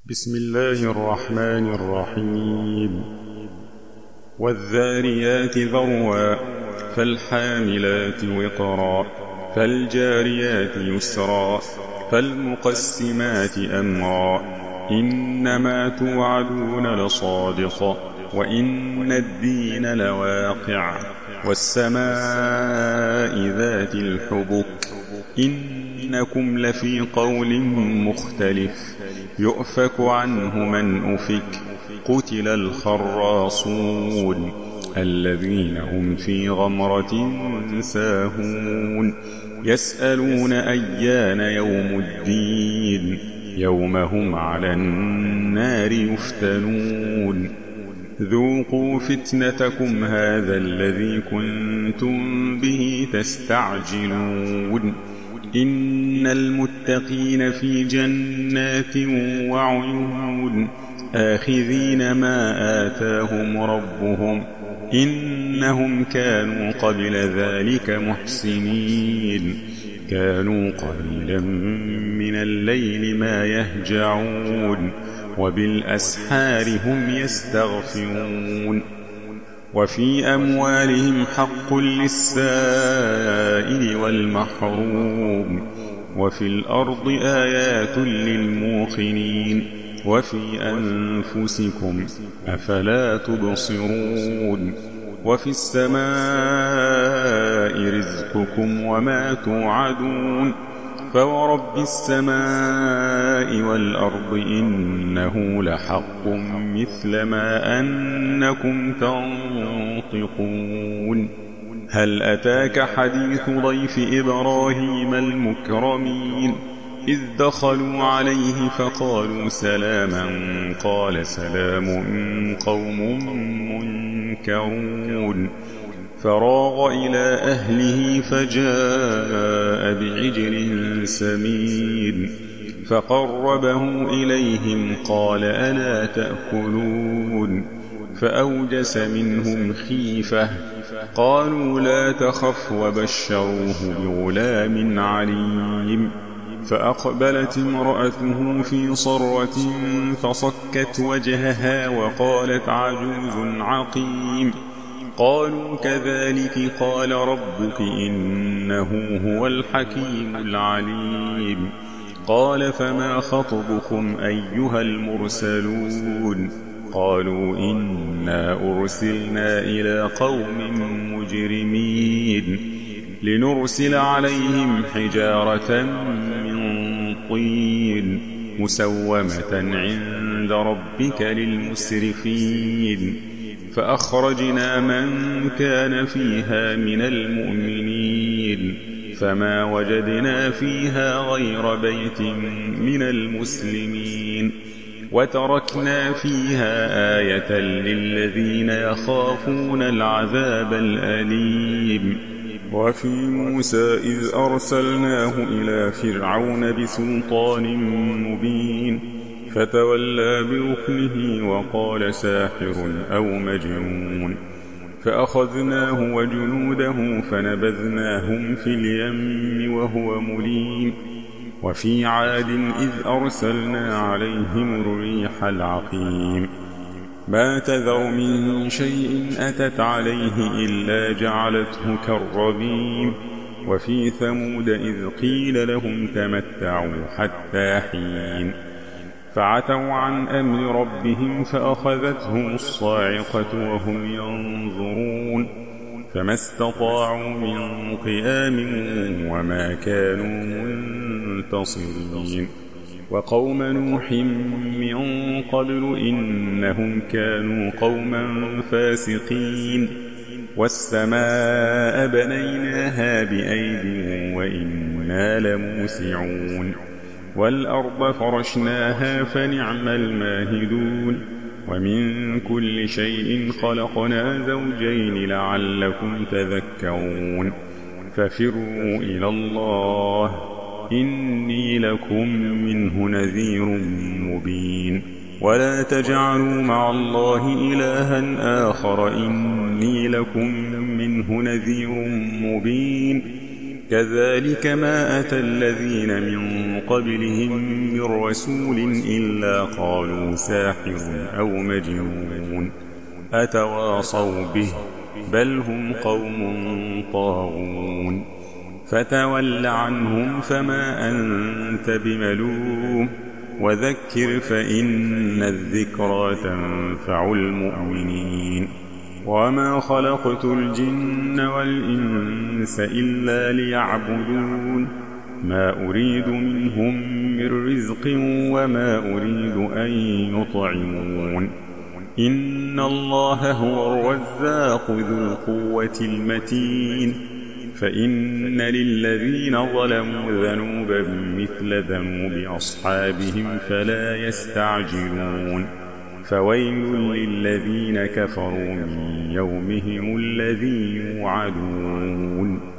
بسم الله الرحمن الرحيم والذاريات ذروا فالحاملات وقرا فالجاريات يسرا فالمقسمات أمرا إنما توعدون لصادق وإن الدين لواقع والسماء ذات الحبك إنكم لفي قول مختلف يؤفك عنه من أفك قتل الخراصون الذين هم في غمرة ساهون يسألون أيان يوم الدين يوم هم على النار يفتنون ذوقوا فتنتكم هذا الذي كنتم به تستعجلون إن المتقين في جنات وعيون آخذين ما آتاهم ربهم إنهم كانوا قبل ذلك محسنين كانوا قليلا من الليل ما يهجعون وبالأسحار هم يستغفرون وفي أموالهم حق للسائل والمحروم وفي الأرض آيات للموقنين وفي أنفسكم أفلا تبصرون وفي السماء رزقكم وما توعدون فورب السماء والأرض إنه لحق مثل ما أنكم تنطقون هل أتاك حديث ضيف إبراهيم المكرمين إذ دخلوا عليه فقالوا سلاما قال سلام قوم منكرون فراغ إلى أهله فجاء بعجل سمين فقربه إليهم قال ألا تأكلون فأوجس منهم خيفة قالوا لا تخف وبشروه بغلام عليم فأقبلت امرأته في صرة فصكت وجهها وقالت عجوز عقيم قالوا كذلك قال ربك إنه هو الحكيم العليم قال فما خطبكم أيها المرسلون قالوا إنا أرسلنا إلى قوم مجرمين لنرسل عليهم حجارة من طين مسومة عند ربك للمسرفين فأخرجنا من كان فيها من المؤمنين فما وجدنا فيها غير بيت من المسلمين وتركنا فيها آية للذين يخافون العذاب الأليم وفي موسى إذ أرسلناه إلى فرعون بسلطان مبين فتولى بركنه وقال ساحر أو مجنون فأخذناه وجنوده فنبذناهم في اليم وهو مليم وفي عاد إذ أرسلنا عليهم الريح العقيم ما تذر من شيء أتت عليه إلا جعلته كالرميم وفي ثمود إذ قيل لهم تمتعوا حتى حين فعتوا عن أمر ربهم فأخذتهم الصاعقة وهم ينظرون فما استطاعوا من قيام وما كانوا منتصرين وقوم نوح من قبل إنهم كانوا قوما فاسقين والسماء بنيناها بأيد وإنا لموسعون والأرض فرشناها فنعم الماهدون ومن كل شيء خلقنا زوجين لعلكم تذكرون ففروا إلى الله إني لكم منه نذير مبين ولا تجعلوا مع الله إلها آخر إني لكم منه نذير مبين كذلك ما أتى الذين من قبلهم من رسول إلا قالوا ساحر أو مجنون أتواصوا به بل هم قوم طاغون فتول عنهم فما أنت بملوم وذكر فإن الذكرى تنفع المؤمنين وما خلقت الجن والإنس إلا ليعبدون ما أريد منهم من رزق وما أريد أن يطعمون إن الله هو الرزاق ذو القوة المتين فإن للذين ظلموا ذنوبا مثل ذنوب أصحابهم فلا يستعجلون فويل للذين كفروا من يومهم الذي يوعدون